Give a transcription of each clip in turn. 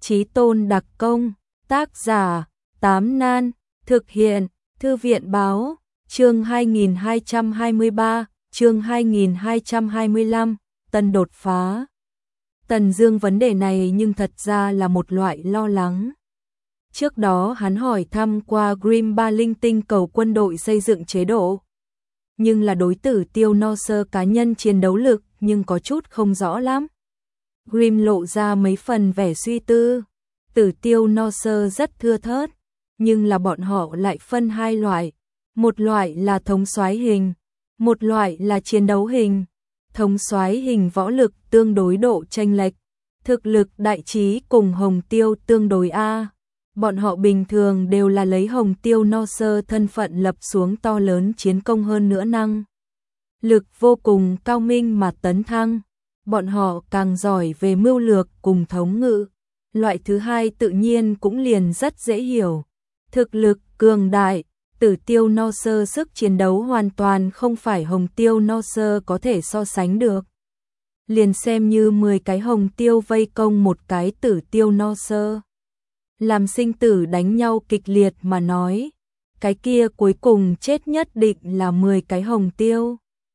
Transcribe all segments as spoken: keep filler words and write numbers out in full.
Chí tôn đặc công, tác giả, Tám Nan, thực hiện, Thư viện báo, chương hai nghìn hai trăm hai mươi ba, chương hai nghìn hai trăm hai mươi lăm, tân đột phá. Tần Dương vấn đề này nhưng thật ra là một loại lo lắng. Trước đó hắn hỏi thăm qua Grim Ba linh tinh cầu quân đội xây dựng chế độ. Nhưng là đối tử Tiêu No Sơ cá nhân chiến đấu lực nhưng có chút không rõ lắm. Grim lộ ra mấy phần vẻ suy tư. Tử Tiêu No Sơ rất thưa thớt, nhưng là bọn họ lại phân hai loại. Một loại là thống soái hình, một loại là chiến đấu hình. Thống soái hình võ lực tương đối độ chênh lệch, thực lực đại trí cùng Hồng Tiêu tương đối A. Bọn họ bình thường đều là lấy Hồng Tiêu No Sơ thân phận lập xuống to lớn chiến công hơn nữa năng. Lực vô cùng cao minh mà tấn thăng. Bọn họ càng giỏi về mưu lược cùng thống ngự. Loại thứ hai tự nhiên cũng liền rất dễ hiểu. Thực lực cường đại, Tử Tiêu No Sơ sức chiến đấu hoàn toàn không phải Hồng Tiêu No Sơ có thể so sánh được. Liền xem như mười cái Hồng Tiêu vây công một cái Tử Tiêu No Sơ, làm sinh tử đánh nhau kịch liệt mà nói, cái kia cuối cùng chết nhất định là mười cái Hồng Tiêu.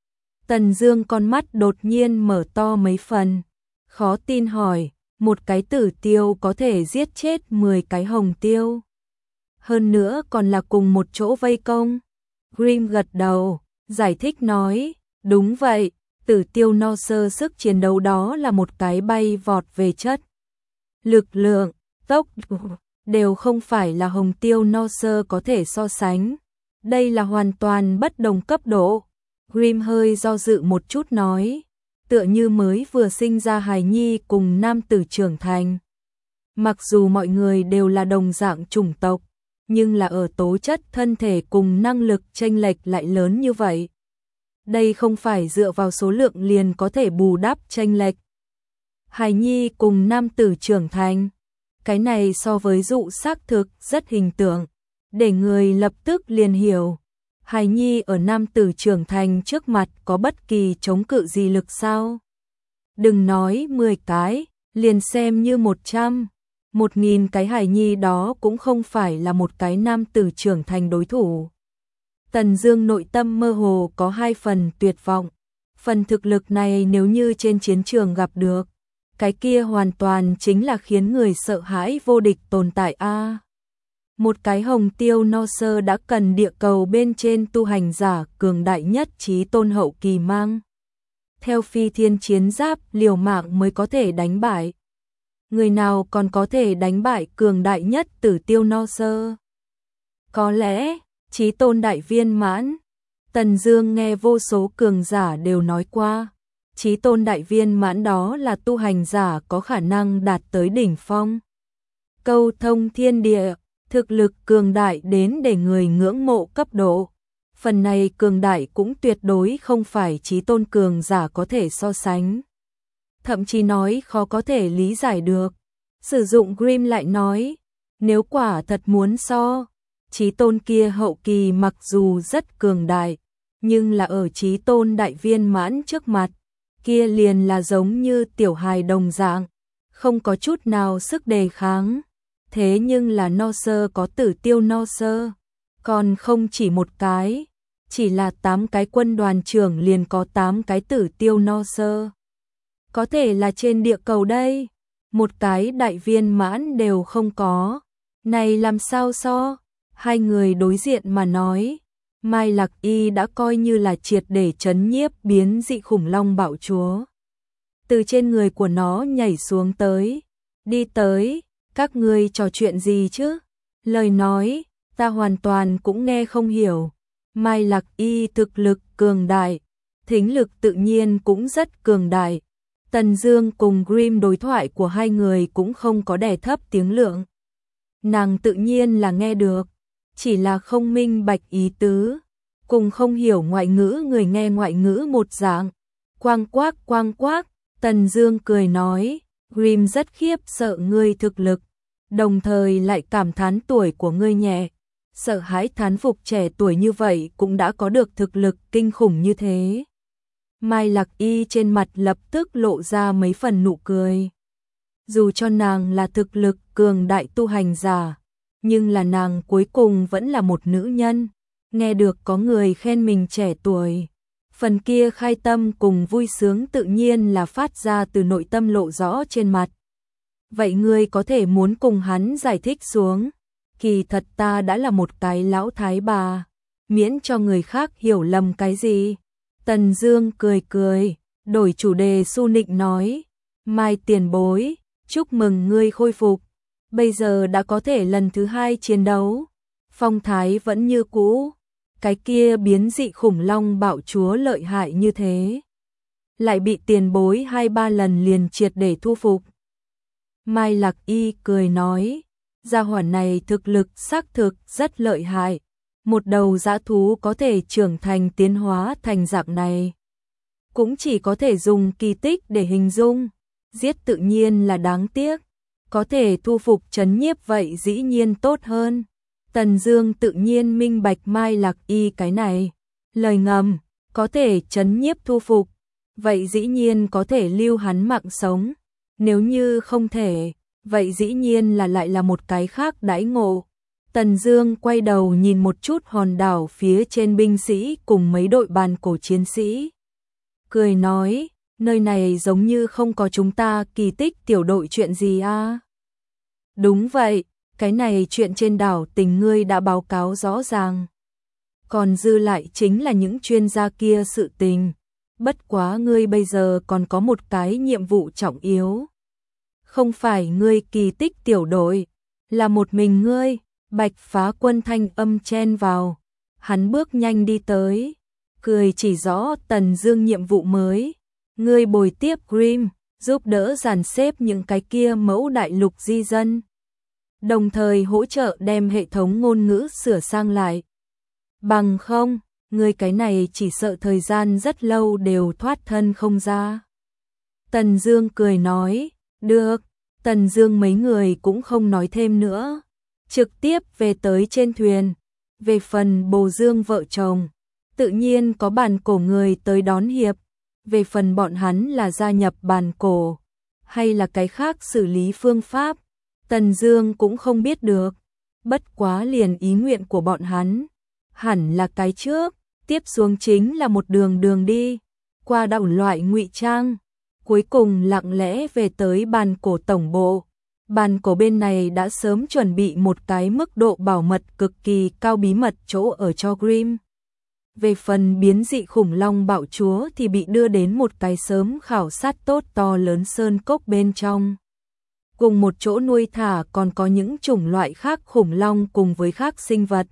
Tần Dương con mắt đột nhiên mở to mấy phần, khó tin hỏi, một cái Tử Tiêu có thể giết chết mười cái Hồng Tiêu? Hơn nữa còn là cùng một chỗ vây công. Grim gật đầu, giải thích nói, đúng vậy, Tử Tiêu No Sơ sức chiến đấu đó là một cái bay vọt về chất. Lực lượng, tốc đều không phải là Hồng Tiêu No Sơ có thể so sánh. Đây là hoàn toàn bất đồng cấp độ. Grim hơi do dự một chút nói, tựa như mới vừa sinh ra hài nhi cùng nam tử trưởng thành. Mặc dù mọi người đều là đồng dạng chủng tộc, nhưng là ở tố chất thân thể cùng năng lực chênh lệch lại lớn như vậy. Đây không phải dựa vào số lượng liền có thể bù đắp chênh lệch. Hài nhi cùng nam tử trưởng thành, cái này so với dụ xác thực rất hình tượng, để người lập tức liền hiểu. Hài nhi ở nam tử trưởng thành trước mặt có bất kỳ chống cự gì lực sao? Đừng nói mười cái, liền xem như một trăm, một nghìn cái hài nhi đó cũng không phải là một cái nam tử trưởng thành đối thủ. Tần Dương nội tâm mơ hồ có hai phần tuyệt vọng. Phần thực lực này nếu như trên chiến trường gặp được, cái kia hoàn toàn chính là khiến người sợ hãi vô địch tồn tại a. Một cái Hồng Tiêu No Sơ đã cần địa cầu bên trên tu hành giả cường đại nhất chí tôn hậu kỳ mang theo phi thiên chiến giáp liều mạng mới có thể đánh bại. Người nào còn có thể đánh bại cường đại nhất Tử Tiêu No Sơ? Có lẽ chí tôn đại viên mãn. Tần Dương nghe vô số cường giả đều nói qua, chí tôn đại viên mãn đó là tu hành giả có khả năng đạt tới đỉnh phong, câu thông thiên địa, thực lực cường đại đến để người ngưỡng mộ cấp độ. Phần này cường đại cũng tuyệt đối không phải chí tôn cường giả có thể so sánh. Thậm chí nói khó có thể lý giải được. Sử dụng Grim lại nói, nếu quả thật muốn so, chí tôn kia hậu kỳ mặc dù rất cường đại, nhưng là ở chí tôn đại viên mãn trước mặt, kia liền là giống như tiểu hài đồng dạng, không có chút nào sức đề kháng. Thế nhưng là No Sơ có Tử Tiêu No Sơ, còn không chỉ một cái, chỉ là tám cái quân đoàn trưởng liền có tám cái Tử Tiêu No Sơ. Có thể là trên địa cầu đây, một cái đại viên mãn đều không có. Này làm sao so? Hai người đối diện mà nói, Mai Lạc Y đã coi như là triệt để trấn nhiếp biến dị khủng long bạo chúa. Từ trên người của nó nhảy xuống tới, đi tới, các ngươi trò chuyện gì chứ? Lời nói, ta hoàn toàn cũng nghe không hiểu. Mai Lạc Y thực lực cường đại, thính lực tự nhiên cũng rất cường đại. Tần Dương cùng Grim đối thoại của hai người cũng không có đè thấp tiếng lượng. Nàng tự nhiên là nghe được, chỉ là không minh bạch ý tứ, cùng không hiểu ngoại ngữ người nghe ngoại ngữ một dạng. Quang quác quang quác, Tần Dương cười nói, Grim rất khiếp sợ ngươi thực lực, đồng thời lại cảm thán tuổi của ngươi nhẹ, sợ hãi thán phục trẻ tuổi như vậy cũng đã có được thực lực kinh khủng như thế. Mai Lạc Y trên mặt lập tức lộ ra mấy phần nụ cười. Dù cho nàng là thực lực cường đại tu hành giả, nhưng là nàng cuối cùng vẫn là một nữ nhân. Nghe được có người khen mình trẻ tuổi, phần kia khai tâm cùng vui sướng tự nhiên là phát ra từ nội tâm lộ rõ trên mặt. Vậy ngươi có thể muốn cùng hắn giải thích xuống, kỳ thật ta đã là một cái lão thái bà, miễn cho người khác hiểu lầm cái gì. Tần Dương cười cười, đổi chủ đề su nịnh nói, Mai tiền bối, chúc mừng ngươi khôi phục, bây giờ đã có thể lần thứ hai chiến đấu, phong thái vẫn như cũ, cái kia biến dị khủng long bạo chúa lợi hại như thế, lại bị tiền bối hai ba lần liền triệt để thu phục. Mai Lạc Y cười nói, gia hỏa này thực lực xác thực rất lợi hại, một đầu dã thú có thể trưởng thành tiến hóa thành dạng này, cũng chỉ có thể dùng kỳ tích để hình dung, giết tự nhiên là đáng tiếc, có thể thu phục trấn nhiếp vậy dĩ nhiên tốt hơn. Tần Dương tự nhiên minh bạch Mai Lạc Y cái này, lời ngầm, có thể trấn nhiếp thu phục, vậy dĩ nhiên có thể lưu hắn mạng sống, nếu như không thể, vậy dĩ nhiên là lại là một cái khác đãi ngộ. Tần Dương quay đầu nhìn một chút hòn đảo phía trên binh sĩ cùng mấy đội bàn cổ chiến sĩ, cười nói, nơi này giống như không có chúng ta kỳ tích tiểu đội chuyện gì a? À? Đúng vậy, cái này chuyện trên đảo tình ngươi đã báo cáo rõ ràng. Còn dư lại chính là những chuyên gia kia sự tình, bất quá ngươi bây giờ còn có một cái nhiệm vụ trọng yếu. Không phải ngươi kỳ tích tiểu đội, là một mình ngươi. Bạch Phá Quân thanh âm chen vào, hắn bước nhanh đi tới, cười chỉ rõ Tần Dương nhiệm vụ mới, ngươi bồi tiếp Grimm, giúp đỡ dàn xếp những cái kia mẫu đại lục di dân, đồng thời hỗ trợ đem hệ thống ngôn ngữ sửa sang lại. Bằng không, ngươi cái này chỉ sợ thời gian rất lâu đều thoát thân không ra. Tần Dương cười nói, được. Tần Dương mấy người cũng không nói thêm nữa, trực tiếp về tới trên thuyền. Về phần Bồ Dương vợ chồng, tự nhiên có bàn cổ người tới đón hiệp. Về phần bọn hắn là gia nhập bàn cổ, hay là cái khác xử lý phương pháp, Tần Dương cũng không biết được. Bất quá liền ý nguyện của bọn hắn, hẳn là cái trước, tiếp xuống chính là một đường đường đi, qua đảo loại ngụy trang, cuối cùng lặng lẽ về tới bàn cổ tổng bộ. Bàn cổ bên này đã sớm chuẩn bị một cái mức độ bảo mật cực kỳ cao bí mật chỗ ở cho Grimm. Về phần biến dị khủng long bạo chúa thì bị đưa đến một cái sớm khảo sát tốt to lớn sơn cốc bên trong. Cùng một chỗ nuôi thả còn có những chủng loại khác khủng long cùng với khác sinh vật.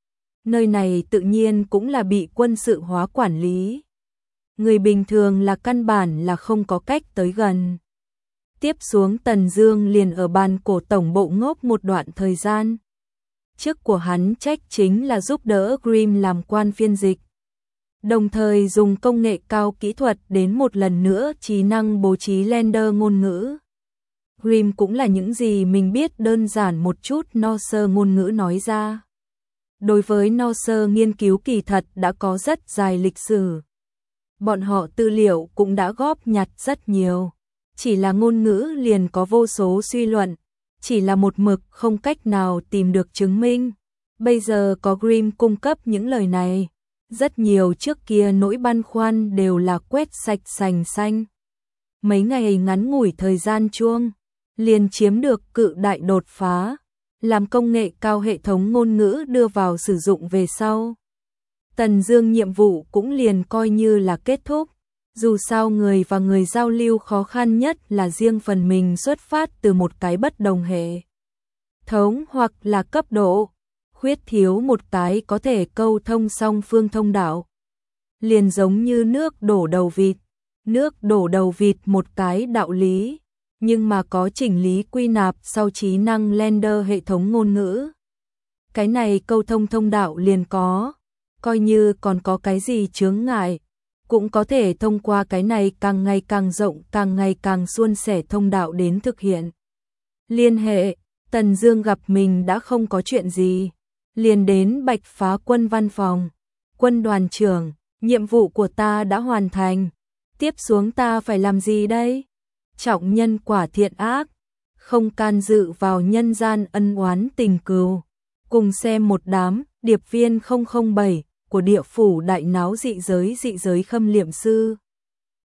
Nơi này tự nhiên cũng là bị quân sự hóa quản lý. Người bình thường là căn bản là không có cách tới gần. Tiếp xuống Tần Dương liền ở bàn cổ tổng bộ ngốc một đoạn thời gian. Chức của hắn trách chính là giúp đỡ Grimm làm quan phiên dịch, đồng thời dùng công nghệ cao kỹ thuật đến một lần nữa trí năng bố trí lender ngôn ngữ. Grimm cũng là những gì mình biết đơn giản một chút no sơ ngôn ngữ nói ra. Đối với no sơ nghiên cứu kỳ thật đã có rất dài lịch sử. Bọn họ tư liệu cũng đã góp nhặt rất nhiều. Chỉ là ngôn ngữ liền có vô số suy luận, chỉ là một mực không cách nào tìm được chứng minh. Bây giờ có Grimm cung cấp những lời này, rất nhiều trước kia nỗi băn khoăn đều là quét sạch sành xanh. Mấy ngày ngắn ngủi thời gian chuông, liền chiếm được cự đại đột phá, làm công nghệ cao hệ thống ngôn ngữ đưa vào sử dụng về sau. Tần Dương nhiệm vụ cũng liền coi như là kết thúc. Dù sao người và người giao lưu khó khăn nhất là riêng phần mình xuất phát từ một cái bất đồng hệ thống hoặc là cấp độ, khuyết thiếu một cái có thể câu thông song phương thông đạo. Liền giống như nước đổ đầu vịt, nước đổ đầu vịt một cái đạo lý, nhưng mà có chỉnh lý quy nạp sau trí năng lender hệ thống ngôn ngữ. Cái này câu thông thông đạo liền có, coi như còn có cái gì chướng ngại, cũng có thể thông qua cái này càng ngày càng rộng, càng ngày càng suôn sẻ thông đạo đến thực hiện. Liên hệ, Tần Dương gặp mình đã không có chuyện gì, liền đến Bạch Phá Quân văn phòng. Quân đoàn trưởng, nhiệm vụ của ta đã hoàn thành, tiếp xuống ta phải làm gì đây? Trọng nhân quả thiện ác, không can dự vào nhân gian ân oán tình cừu. Cùng xem một đám điệp viên không không bảy của địa phủ đại náo dị giới dị giới khâm liệm sư.